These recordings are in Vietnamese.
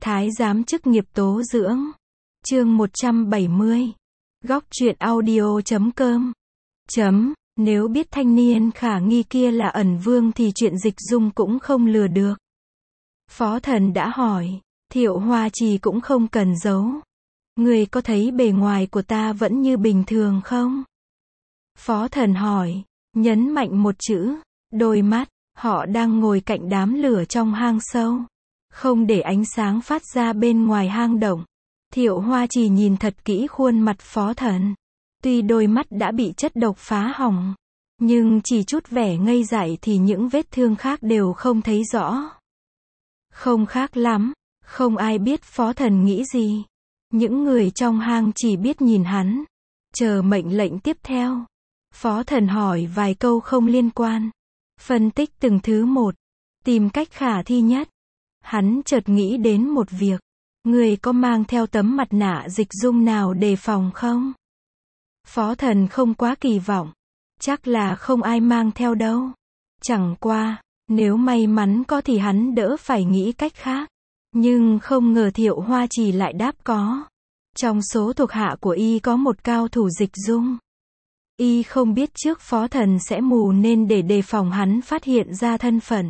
Thái giám chức nghiệp tố dưỡng. Chương 170. Góc truyện audio.com. Nếu biết thanh niên khả nghi kia là ẩn vương thì chuyện Dịch Dung cũng không lừa được. Phó Thần đã hỏi, Thiệu Hoa Trì cũng không cần giấu. Người có thấy bề ngoài của ta vẫn như bình thường không? Phó Thần hỏi, nhấn mạnh một chữ, đôi mắt. Họ đang ngồi cạnh đám lửa trong hang sâu, không để ánh sáng phát ra bên ngoài hang động. Thiệu Hoa Trì nhìn thật kỹ khuôn mặt Phó Thần. Tuy đôi mắt đã bị chất độc phá hỏng, nhưng chỉ chút vẻ ngây dại thì những vết thương khác đều không thấy rõ. Không khác lắm, không ai biết Phó Thần nghĩ gì. Những người trong hang chỉ biết nhìn hắn, chờ mệnh lệnh tiếp theo. Phó Thần hỏi vài câu không liên quan, phân tích từng thứ một, tìm cách khả thi nhất. Hắn chợt nghĩ đến một việc. Người có mang theo tấm mặt nạ Dịch Dung nào đề phòng không? Phó Thần không quá kỳ vọng. Chắc là không ai mang theo đâu. Chẳng qua, nếu may mắn có thì hắn đỡ phải nghĩ cách khác. Nhưng không ngờ Thiệu Hoa Trì lại đáp có. Trong số thuộc hạ của y có một cao thủ Dịch Dung. Y không biết trước Phó Thần sẽ mù nên để đề phòng hắn phát hiện ra thân phận.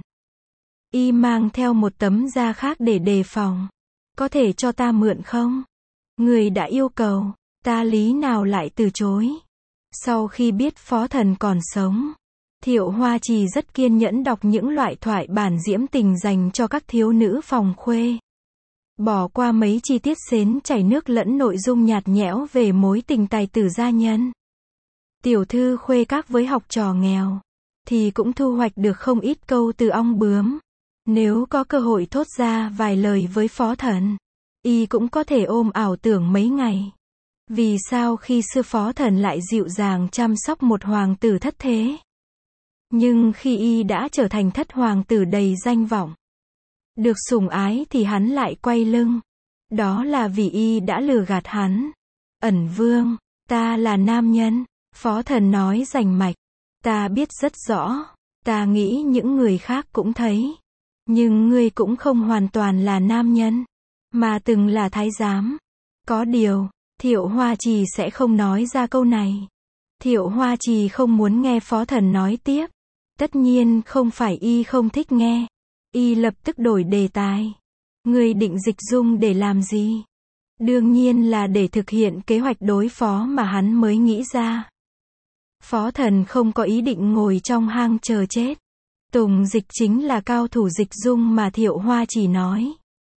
Y mang theo một tấm da khác để đề phòng. Có thể cho ta mượn không? Người đã yêu cầu, ta lý nào lại từ chối. Sau khi biết Phó Thần còn sống, Thiệu Hoa Trì rất kiên nhẫn đọc những loại thoại bản diễm tình dành cho các thiếu nữ phòng khuê. Bỏ qua mấy chi tiết xến chảy nước lẫn nội dung nhạt nhẽo về mối tình tài tử gia nhân. Tiểu thư khuê các với học trò nghèo, thì cũng thu hoạch được không ít câu từ ong bướm. Nếu có cơ hội thốt ra vài lời với Phó Thần, y cũng có thể ôm ảo tưởng mấy ngày. Vì sao khi xưa Phó Thần lại dịu dàng chăm sóc một hoàng tử thất thế? Nhưng khi y đã trở thành thất hoàng tử đầy danh vọng, được sủng ái thì hắn lại quay lưng. Đó là vì y đã lừa gạt hắn. Ẩn vương, ta là nam nhân. Phó Thần nói rành mạch. Ta biết rất rõ. Ta nghĩ những người khác cũng thấy. Nhưng ngươi cũng không hoàn toàn là nam nhân, mà từng là thái giám. Có điều, Thiệu Hoa Trì sẽ không nói ra câu này. Thiệu Hoa Trì không muốn nghe Phó Thần nói tiếp. Tất nhiên không phải y không thích nghe. Y lập tức đổi đề tài. Ngươi định Dịch Dung để làm gì? Đương nhiên là để thực hiện kế hoạch đối phó mà hắn mới nghĩ ra. Phó Thần không có ý định ngồi trong hang chờ chết. Tùng Dịch chính là cao thủ Dịch Dung mà Thiệu Hoa Trì nói.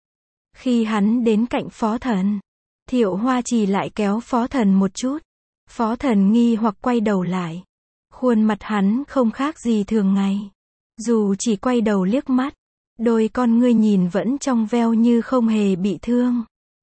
Khi hắn đến cạnh Phó Thần, Thiệu Hoa Trì lại kéo Phó Thần một chút. Phó Thần nghi hoặc quay đầu lại. Khuôn mặt hắn không khác gì thường ngày. Dù chỉ quay đầu liếc mắt, đôi con ngươi nhìn vẫn trong veo như không hề bị thương.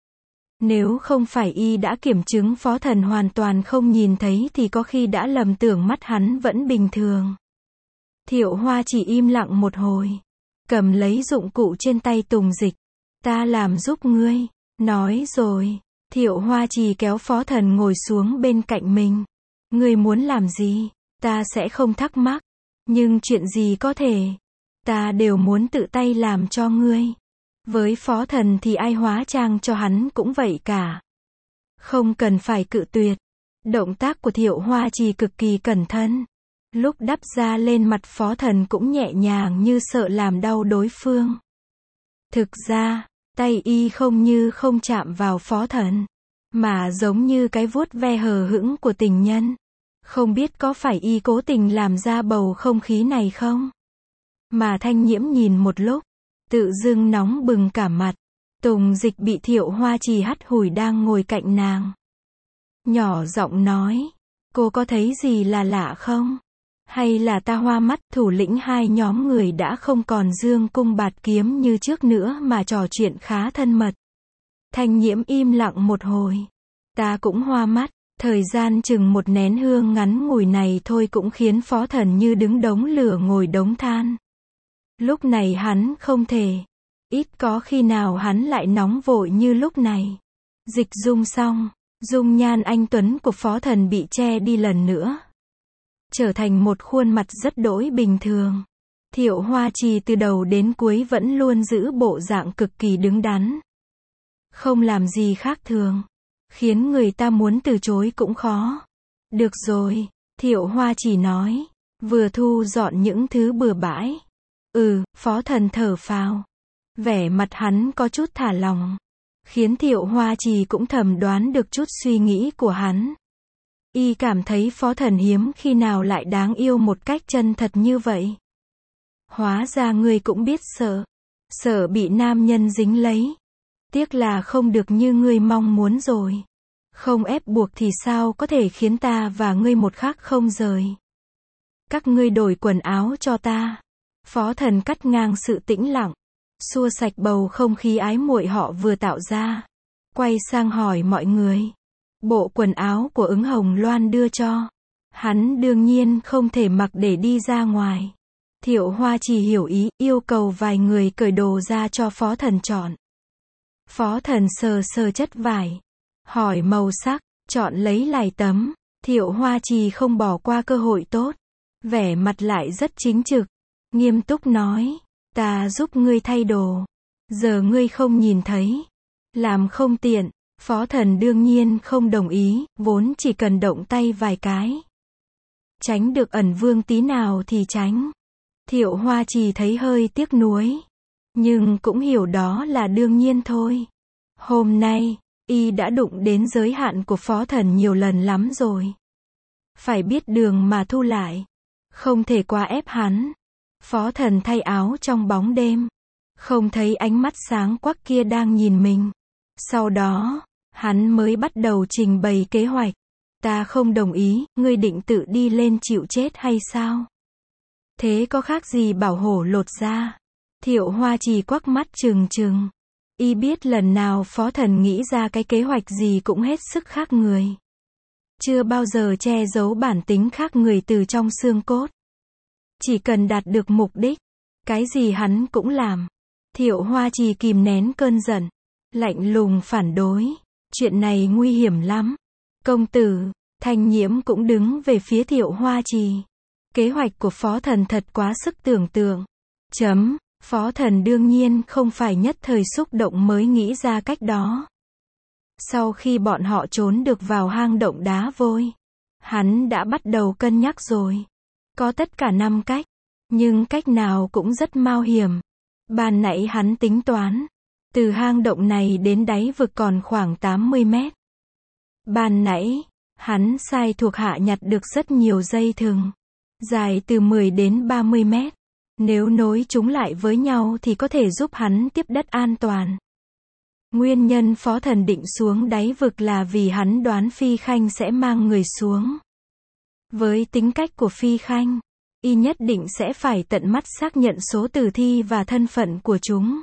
Nếu không phải y đã kiểm chứng Phó Thần hoàn toàn không nhìn thấy thì có khi đã lầm tưởng mắt hắn vẫn bình thường. Thiệu Hoa chỉ im lặng một hồi, cầm lấy dụng cụ trên tay Tùng Dịch. Ta làm giúp ngươi. Nói rồi, Thiệu Hoa Trì kéo Phó Thần ngồi xuống bên cạnh mình. Ngươi muốn làm gì? Ta sẽ không thắc mắc. Nhưng chuyện gì có thể, ta đều muốn tự tay làm cho ngươi. Với Phó Thần thì ai hóa trang cho hắn cũng vậy cả. Không cần phải cự tuyệt. Động tác của Thiệu Hoa Trì cực kỳ cẩn thận. Lúc đắp da lên mặt Phó Thần cũng nhẹ nhàng như sợ làm đau đối phương. Thực ra, tay y không chạm vào Phó Thần, mà giống như cái vuốt ve hờ hững của tình nhân. Không biết có phải y cố tình làm ra bầu không khí này không? Mà Thanh Nhiễm nhìn một lúc, tự dưng nóng bừng cả mặt. Tùng Dịch bị Thiệu Hoa Trì hắt hủi đang ngồi cạnh nàng. Nhỏ giọng nói, cô có thấy gì là lạ không? Hay là ta hoa mắt? Thủ lĩnh hai nhóm người đã không còn dương cung bạt kiếm như trước nữa mà trò chuyện khá thân mật. Thanh Nhiễm im lặng một hồi. Ta cũng hoa mắt. Thời gian chừng một nén hương ngắn ngủi này thôi cũng khiến Phó Thần như đứng đống lửa ngồi đống than. Lúc này hắn không thể. Ít có khi nào hắn lại nóng vội như lúc này. Dịch Dung xong, dung nhan anh tuấn của Phó Thần bị che đi lần nữa. Trở thành một khuôn mặt rất đỗi bình thường. Thiệu Hoa Trì từ đầu đến cuối vẫn luôn giữ bộ dạng cực kỳ đứng đắn. Không làm gì khác thường. Khiến người ta muốn từ chối cũng khó. Được rồi, Thiệu Hoa chỉ nói. Vừa thu dọn những thứ bừa bãi. Phó Thần thở phào. Vẻ mặt hắn có chút thả lỏng. Khiến Thiệu Hoa Trì cũng thầm đoán được chút suy nghĩ của hắn. Y cảm thấy Phó Thần hiếm khi nào lại đáng yêu một cách chân thật như vậy. Hóa ra ngươi cũng biết sợ. Sợ bị nam nhân dính lấy. Tiếc là không được như ngươi mong muốn rồi. Không ép buộc thì sao có thể khiến ta và ngươi một khắc không rời. Các ngươi đổi quần áo cho ta. Phó Thần cắt ngang sự tĩnh lặng. Xua sạch bầu không khí ái muội họ vừa tạo ra. Quay sang hỏi mọi người. Bộ quần áo của Ứng Hồng Loan đưa cho. Hắn đương nhiên không thể mặc để đi ra ngoài. Thiệu Hoa chỉ hiểu ý, yêu cầu vài người cởi đồ ra cho Phó Thần chọn. Phó Thần sờ sờ chất vải. Hỏi màu sắc, chọn lấy lài tấm. Thiệu Hoa Trì không bỏ qua cơ hội tốt. Vẻ mặt lại rất chính trực. Nghiêm túc nói. Ta giúp ngươi thay đồ. Giờ ngươi không nhìn thấy. Làm không tiện. Phó Thần đương nhiên không đồng ý, vốn chỉ cần động tay vài cái. Tránh được Ẩn Vương tí nào thì tránh. Thiệu Hoa Trì thấy hơi tiếc nuối. Nhưng cũng hiểu đó là đương nhiên thôi. Hôm nay, y đã đụng đến giới hạn của Phó Thần nhiều lần lắm rồi. Phải biết đường mà thu lại. Không thể quá ép hắn. Phó Thần thay áo trong bóng đêm. Không thấy ánh mắt sáng quắc kia đang nhìn mình. Sau đó, hắn mới bắt đầu trình bày kế hoạch. Ta không đồng ý, ngươi định tự đi lên chịu chết hay sao? Thế có khác gì bảo hổ lột da? Thiệu Hoa Trì quắc mắt trừng trừng. Y biết lần nào Phó Thần nghĩ ra cái kế hoạch gì cũng hết sức khác người. Chưa bao giờ che giấu bản tính khác người từ trong xương cốt. Chỉ cần đạt được mục đích, cái gì hắn cũng làm. Thiệu Hoa Trì kìm nén cơn giận, lạnh lùng phản đối. Chuyện này nguy hiểm lắm. Công tử, Thanh Nhiễm cũng đứng về phía Thiệu Hoa Trì. Kế hoạch của Phó Thần thật quá sức tưởng tượng. Phó Thần đương nhiên không phải nhất thời xúc động mới nghĩ ra cách đó. Sau khi bọn họ trốn được vào hang động đá vôi, hắn đã bắt đầu cân nhắc rồi. Có tất cả 5 cách, nhưng cách nào cũng rất mạo hiểm. Ban nãy hắn tính toán, từ hang động này đến đáy vực còn khoảng 80 mét. Ban nãy, hắn sai thuộc hạ nhặt được rất nhiều dây thừng, dài từ 10 đến 30 mét. Nếu nối chúng lại với nhau thì có thể giúp hắn tiếp đất an toàn. Nguyên nhân Phó Thần định xuống đáy vực là vì hắn đoán Phi Khanh sẽ mang người xuống. Với tính cách của Phi Khanh, y nhất định sẽ phải tận mắt xác nhận số tử thi và thân phận của chúng.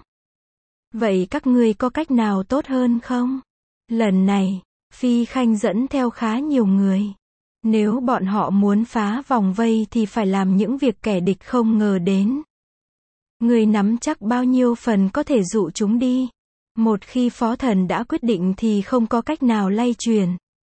Vậy các ngươi có cách nào tốt hơn không? Lần này, Phi Khanh dẫn theo khá nhiều người. Nếu bọn họ muốn phá vòng vây thì phải làm những việc kẻ địch không ngờ đến. Người nắm chắc bao nhiêu phần có thể dụ chúng đi. Một khi Phó Thần đã quyết định thì không có cách nào lay chuyển.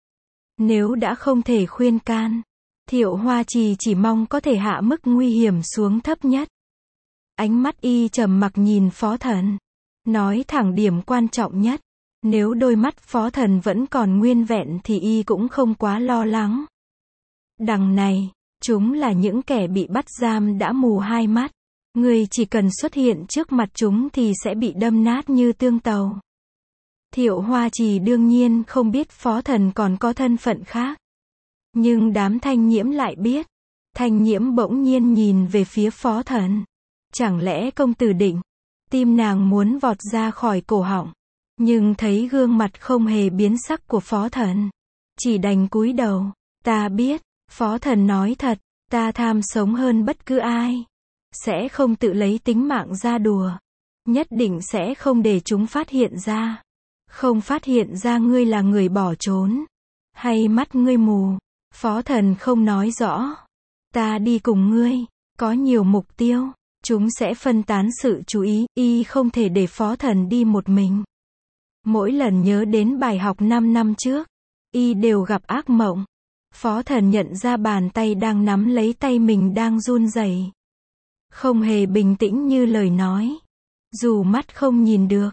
Nếu đã không thể khuyên can, Thiệu Hoa Trì chỉ mong có thể hạ mức nguy hiểm xuống thấp nhất. Ánh mắt y trầm mặc nhìn Phó Thần. Nói thẳng điểm quan trọng nhất. Nếu đôi mắt Phó Thần vẫn còn nguyên vẹn thì y cũng không quá lo lắng. Đằng này, chúng là những kẻ bị bắt giam đã mù hai mắt. Người chỉ cần xuất hiện trước mặt chúng thì sẽ bị đâm nát như tương tàu. Thiệu Hoa Trì đương nhiên không biết Phó Thần còn có thân phận khác. Nhưng đám Thanh Nhiễm lại biết. Thanh Nhiễm bỗng nhiên nhìn về phía Phó Thần. Chẳng lẽ công tử định? Tim nàng muốn vọt ra khỏi cổ họng. Nhưng thấy gương mặt không hề biến sắc của Phó Thần. Chỉ đành cúi đầu. Ta biết. Phó Thần nói thật. Ta tham sống hơn bất cứ ai. Sẽ không tự lấy tính mạng ra đùa. Nhất định sẽ không để chúng phát hiện ra. Không phát hiện ra ngươi là người bỏ trốn. Hay mắt ngươi mù. Phó Thần không nói rõ. Ta đi cùng ngươi. Có nhiều mục tiêu. Chúng sẽ phân tán sự chú ý. Y không thể để Phó Thần đi một mình. Mỗi lần nhớ đến bài học 5 năm trước, y đều gặp ác mộng. Phó Thần nhận ra bàn tay đang nắm lấy tay mình đang run rẩy. Không hề bình tĩnh như lời nói. Dù mắt không nhìn được,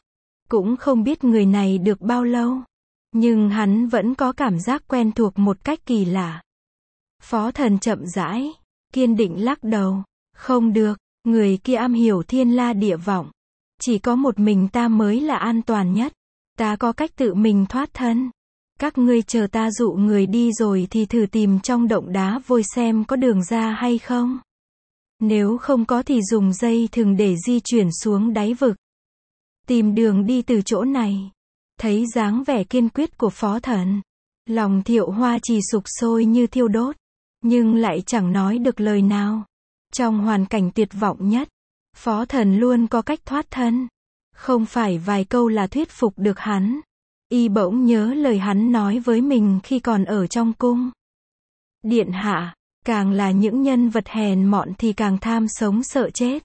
Cũng không biết người này được bao lâu. Nhưng hắn vẫn có cảm giác quen thuộc một cách kỳ lạ. Phó Thần chậm rãi, kiên định lắc đầu. Không được, người kia am hiểu thiên la địa vọng. Chỉ có một mình ta mới là an toàn nhất. Ta có cách tự mình thoát thân. Các ngươi chờ ta dụ người đi rồi thì thử tìm trong động đá vôi xem có đường ra hay không. Nếu không có thì dùng dây thừng để di chuyển xuống đáy vực. Tìm đường đi từ chỗ này. Thấy dáng vẻ kiên quyết của Phó Thần, lòng Thiệu Hoa Trì sục sôi như thiêu đốt, nhưng lại chẳng nói được lời nào. Trong hoàn cảnh tuyệt vọng nhất, Phó Thần luôn có cách thoát thân. Không phải vài câu là thuyết phục được hắn. Y bỗng nhớ lời hắn nói với mình khi còn ở trong cung. Điện hạ, càng là những nhân vật hèn mọn thì càng tham sống sợ chết.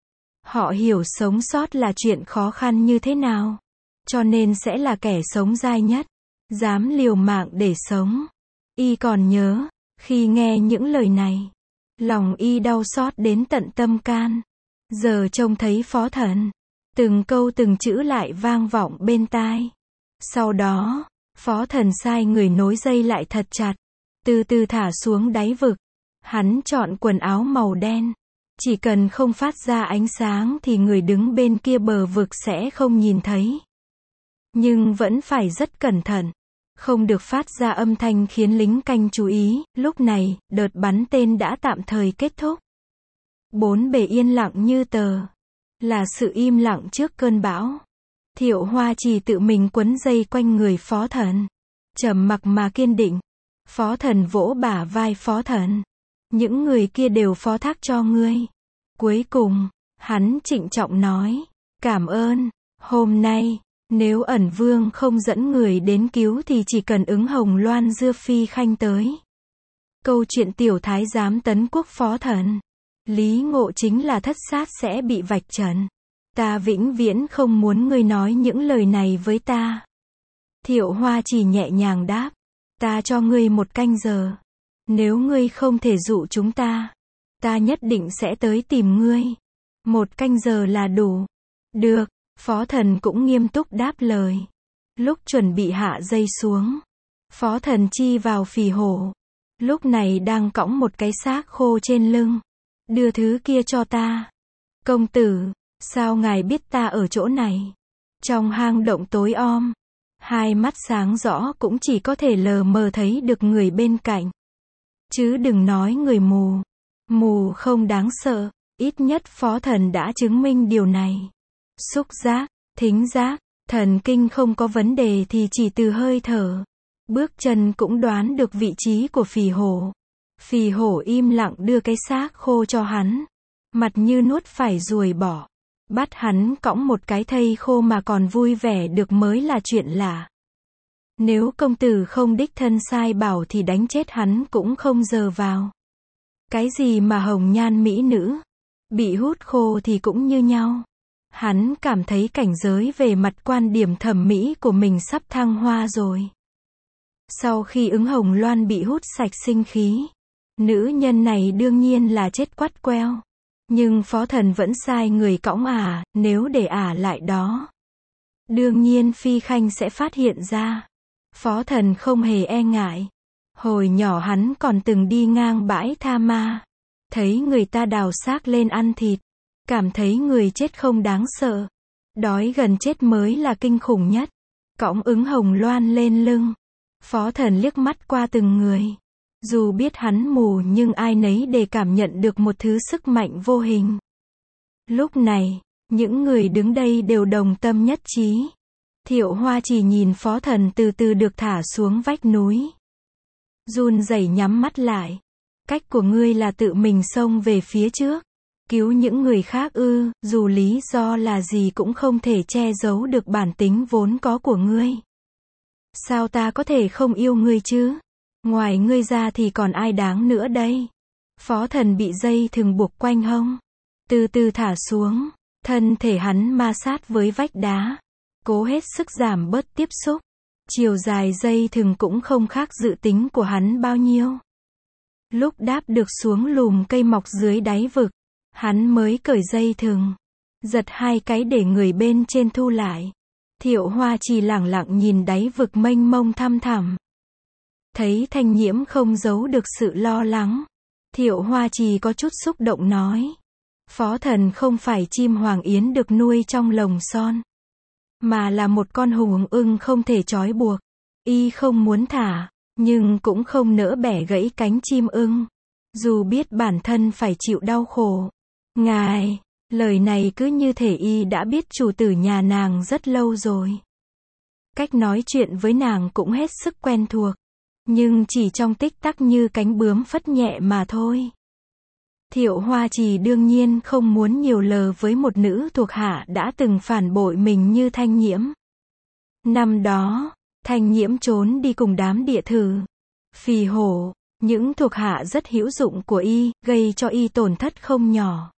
Họ hiểu sống sót là chuyện khó khăn như thế nào, cho nên sẽ là kẻ sống dai nhất, dám liều mạng để sống. Y còn nhớ, khi nghe những lời này, lòng y đau xót đến tận tâm can. Giờ trông thấy Phó Thần, từng câu từng chữ lại vang vọng bên tai. Sau đó, Phó Thần sai người nối dây lại thật chặt, từ từ thả xuống đáy vực. Hắn chọn quần áo màu đen. Chỉ cần không phát ra ánh sáng thì người đứng bên kia bờ vực sẽ không nhìn thấy. Nhưng vẫn phải rất cẩn thận. Không được phát ra âm thanh khiến lính canh chú ý. Lúc này, đợt bắn tên đã tạm thời kết thúc. Bốn bề yên lặng như tờ. Là sự im lặng trước cơn bão. Thiệu Hoa Trì tự mình quấn dây quanh người Phó Thần. Trầm mặc mà kiên định. Phó Thần vỗ bả vai Phó Thần. Những người kia đều phó thác cho ngươi. Cuối cùng, hắn trịnh trọng nói. Cảm ơn. Hôm nay, nếu Ẩn Vương không dẫn người đến cứu thì chỉ cần ứng Hồng Loan dưa phi khanh tới. Câu chuyện tiểu thái giám tấn quốc Phó Thần. Lý Ngộ chính là thất sát sẽ bị vạch trần. Ta vĩnh viễn không muốn ngươi nói những lời này với ta. Thiệu Hoa chỉ nhẹ nhàng đáp. Ta cho ngươi 1 canh giờ. Nếu ngươi không thể dụ chúng ta, ta nhất định sẽ tới tìm ngươi. 1 canh giờ là đủ. Được, Phó Thần cũng nghiêm túc đáp lời. Lúc chuẩn bị hạ dây xuống, Phó Thần chi vào phì hổ. Lúc này đang cõng một cái xác khô trên lưng. Đưa thứ kia cho ta. Công tử, sao ngài biết ta ở chỗ này? Trong hang động tối om, 2 mắt sáng rõ cũng chỉ có thể lờ mờ thấy được người bên cạnh. Chứ đừng nói người mù. Mù không đáng sợ, ít nhất Phó Thần đã chứng minh điều này. Xúc giác, thính giác, thần kinh không có vấn đề thì chỉ từ hơi thở, bước chân cũng đoán được vị trí của phì hổ. Phì hổ im lặng đưa cái xác khô cho hắn, mặt như nuốt phải ruồi bỏ. Bắt hắn cõng một cái thây khô mà còn vui vẻ được mới là chuyện lạ. Nếu công tử không đích thân sai bảo thì đánh chết hắn cũng không giờ vào. Cái gì mà hồng nhan mỹ nữ, bị hút khô thì cũng như nhau. Hắn cảm thấy cảnh giới về mặt quan điểm thẩm mỹ của mình sắp thăng hoa rồi. Sau khi ứng Hồng Loan bị hút sạch sinh khí, nữ nhân này đương nhiên là chết quắt queo. Nhưng Phó Thần vẫn sai người cõng nếu để lại đó, đương nhiên Phi Khanh sẽ phát hiện ra. Phó Thần không hề e ngại. Hồi nhỏ hắn còn từng đi ngang bãi Tha Ma, thấy người ta đào xác lên ăn thịt, cảm thấy người chết không đáng sợ, đói gần chết mới là kinh khủng nhất. Cõng ứng Hồng Loan lên lưng, Phó Thần liếc mắt qua từng người. Dù biết hắn mù nhưng ai nấy để cảm nhận được một thứ sức mạnh vô hình. Lúc này, những người đứng đây đều đồng tâm nhất trí. Thiệu Hoa chỉ nhìn Phó Thần từ từ được thả xuống vách núi. Run rẩy nhắm mắt lại. Cách của ngươi là tự mình xông về phía trước. Cứu những người khác dù lý do là gì cũng không thể che giấu được bản tính vốn có của ngươi. Sao ta có thể không yêu ngươi chứ? Ngoài ngươi ra thì còn ai đáng nữa đây? Phó Thần bị dây thừng buộc quanh hông, từ từ thả xuống, thân thể hắn ma sát với vách đá, cố hết sức giảm bớt tiếp xúc. Chiều dài dây thừng cũng không khác dự tính của hắn bao nhiêu. Lúc đáp được xuống lùm cây mọc dưới đáy vực, hắn mới cởi dây thừng, giật 2 cái để người bên trên thu lại. Thiệu Hoa Trì lẳng lặng nhìn đáy vực mênh mông thăm thẳm. Thấy Thanh Nhiễm không giấu được sự lo lắng. Thiệu Hoa Trì có chút xúc động nói. Phó thần không phải chim hoàng yến được nuôi trong lồng son. Mà là một con hùng ưng không thể trói buộc. Y không muốn thả, nhưng cũng không nỡ bẻ gãy cánh chim ưng. Dù biết bản thân phải chịu đau khổ. Ngài, lời này cứ như thể y đã biết chủ tử nhà nàng rất lâu rồi. Cách nói chuyện với nàng cũng hết sức quen thuộc. Nhưng chỉ trong tích tắc như cánh bướm phất nhẹ mà thôi. Thiệu Hoa Trì đương nhiên không muốn nhiều lời với một nữ thuộc hạ đã từng phản bội mình như Thanh Nhiễm. Năm đó, Thanh Nhiễm trốn đi cùng đám địa thử. Phì hổ, những thuộc hạ rất hữu dụng của y, gây cho y tổn thất không nhỏ.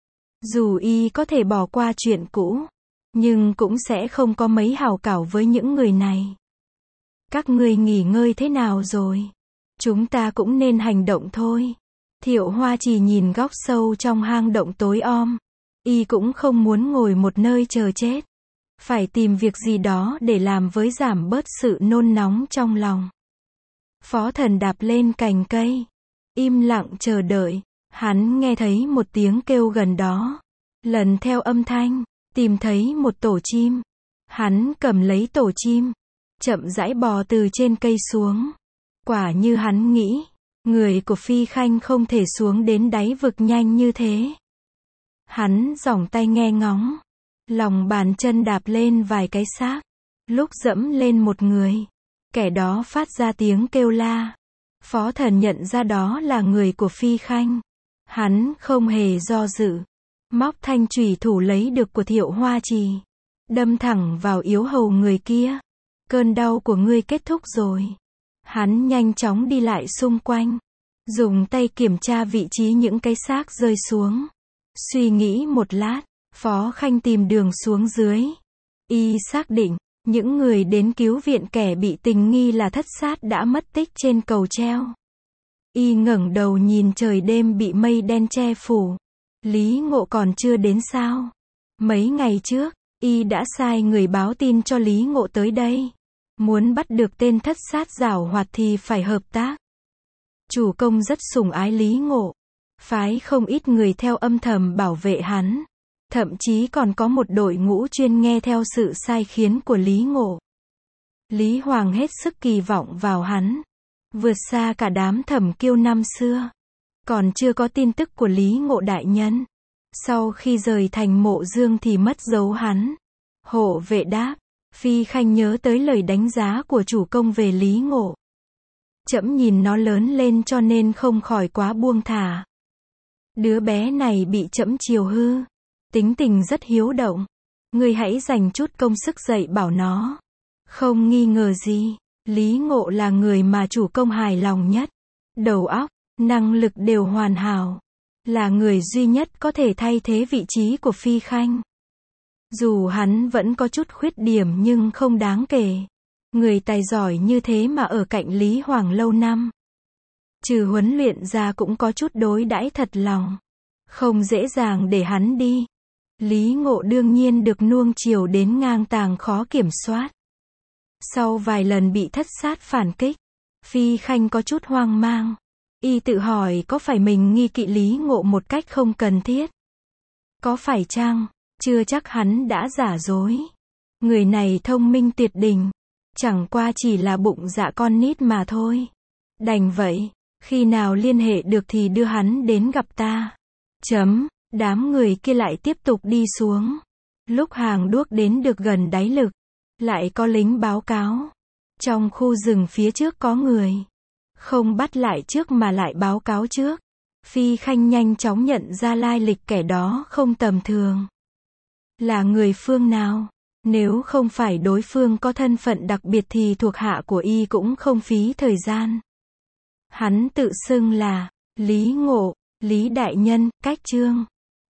Dù y có thể bỏ qua chuyện cũ, nhưng cũng sẽ không có mấy hảo cảo với những người này. Các ngươi nghỉ ngơi thế nào rồi? Chúng ta cũng nên hành động thôi. Thiệu Hoa Trì nhìn góc sâu trong hang động tối om. Y cũng không muốn ngồi một nơi chờ chết. Phải tìm việc gì đó để làm với giảm bớt sự nôn nóng trong lòng. Phó thần đạp lên cành cây. Im lặng chờ đợi. Hắn nghe thấy một tiếng kêu gần đó. Lần theo âm thanh, tìm thấy một tổ chim. Hắn cầm lấy tổ chim. Chậm rãi bò từ trên cây xuống. Quả như hắn nghĩ. Người của Phi Khanh không thể xuống đến đáy vực nhanh như thế. Hắn giỏng tay nghe ngóng. Lòng bàn chân đạp lên vài cái xác. Lúc dẫm lên một người. Kẻ đó phát ra tiếng kêu la. Phó thần nhận ra đó là người của Phi Khanh. Hắn không hề do dự. Móc thanh chủy thủ lấy được của Thiệu Hoa Trì. Đâm thẳng vào yếu hầu người kia. Cơn đau của ngươi kết thúc rồi. Hắn nhanh chóng đi lại xung quanh. Dùng tay kiểm tra vị trí những cái xác rơi xuống. Suy nghĩ một lát. Phó Khanh tìm đường xuống dưới. Y xác định. Những người đến cứu viện kẻ bị tình nghi là thất sát đã mất tích trên cầu treo. Y ngẩng đầu nhìn trời đêm bị mây đen che phủ. Lý Ngộ còn chưa đến sao? Mấy ngày trước, Y đã sai người báo tin cho Lý Ngộ tới đây. Muốn bắt được tên thất sát giảo hoạt thì phải hợp tác. Chủ công rất sủng ái Lý Ngộ. Phái không ít người theo âm thầm bảo vệ hắn. Thậm chí còn có một đội ngũ chuyên nghe theo sự sai khiến của Lý Ngộ. Lý Hoàng hết sức kỳ vọng vào hắn. Vượt xa cả đám thẩm kiêu năm xưa. Còn chưa có tin tức của Lý Ngộ đại nhân. Sau khi rời thành Mộ Dương thì mất dấu hắn. Hộ vệ đáp. Phi Khanh nhớ tới lời đánh giá của chủ công về Lý Ngộ. Trẫm nhìn nó lớn lên cho nên không khỏi quá buông thả. Đứa bé này bị trẫm chiều hư. Tính tình rất hiếu động. Ngươi hãy dành chút công sức dạy bảo nó. Không nghi ngờ gì. Lý Ngộ là người mà chủ công hài lòng nhất. Đầu óc, năng lực đều hoàn hảo. Là người duy nhất có thể thay thế vị trí của Phi Khanh. Dù hắn vẫn có chút khuyết điểm nhưng không đáng kể. Người tài giỏi như thế mà ở cạnh Lý Hoàng lâu năm. Trừ huấn luyện ra cũng có chút đối đãi thật lòng. Không dễ dàng để hắn đi. Lý Ngộ đương nhiên được nuông chiều đến ngang tàng khó kiểm soát. Sau vài lần bị thất sát phản kích, Phi Khanh có chút hoang mang. Y tự hỏi có phải mình nghi kỵ Lý Ngộ một cách không cần thiết. Có phải chăng, chưa chắc hắn đã giả dối. Người này thông minh tuyệt đỉnh. Chẳng qua chỉ là bụng dạ con nít mà thôi. Đành vậy, khi nào liên hệ được thì đưa hắn đến gặp ta. Đám người kia lại tiếp tục đi xuống. Lúc hàng đuốc đến được gần đáy lực, lại có lính báo cáo. Trong khu rừng phía trước có người. Không bắt lại trước mà lại báo cáo trước. Phi Khanh nhanh chóng nhận ra lai lịch kẻ đó không tầm thường. Là người phương nào? Nếu không phải đối phương có thân phận đặc biệt thì thuộc hạ của y cũng không phí thời gian. Hắn tự xưng là Lý Ngộ, Lý Đại Nhân, cách chương.